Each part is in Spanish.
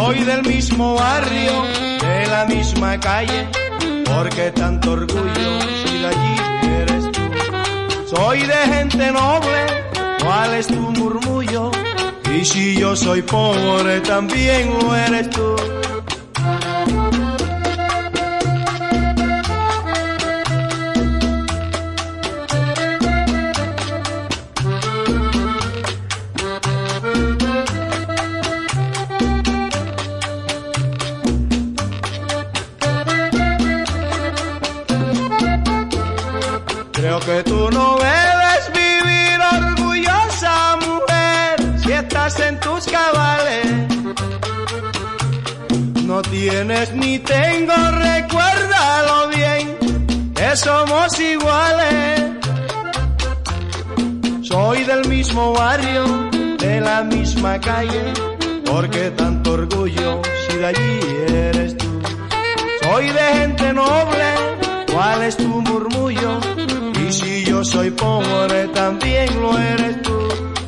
Soy del mismo barrio, de la misma calle, porque tanto orgullo si de allí eres tú. Soy de gente noble, ¿cuál es tu murmullo? Y si yo soy pobre, también lo eres tú. Creo que tú no debes vivir orgullosa, mujer, si estás en tus cabales. No tienes ni tengo, recuérdalo bien, que somos iguales. Soy del mismo barrio, de la misma calle, porque tanto orgullo si de allí eres tú. Soy de gente noble, ¿cuál es tu murmullo? Y si yo soy pobre, también lo eres tú.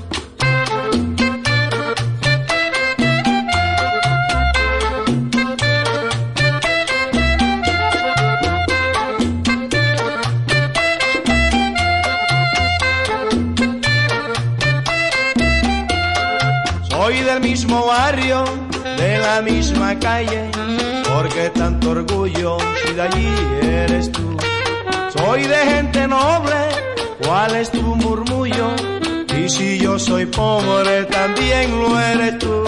Soy del mismo barrio, de la misma calle, porque tanto orgullo si de allí eres tú. Soy de gente noble, ¿cuál es tu murmullo? Y si yo soy pobre, también lo eres tú.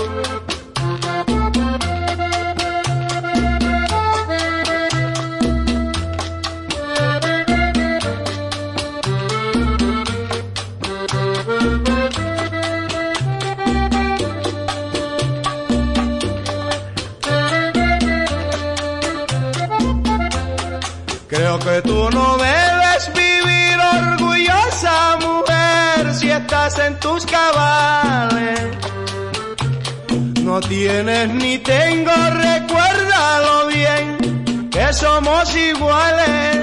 Creo que tú no debes vivir orgullosa, mujer, si estás en tus cabales. No tienes ni tengo, recuérdalo bien, que somos iguales.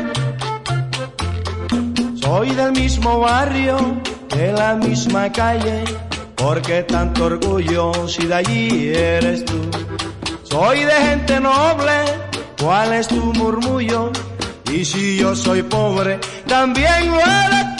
Soy del mismo barrio, de la misma calle, porque tanto orgullo si de allí eres tú. Soy de gente noble, ¿cuál es tu murmullo? Y si yo soy pobre, también lo eres tú.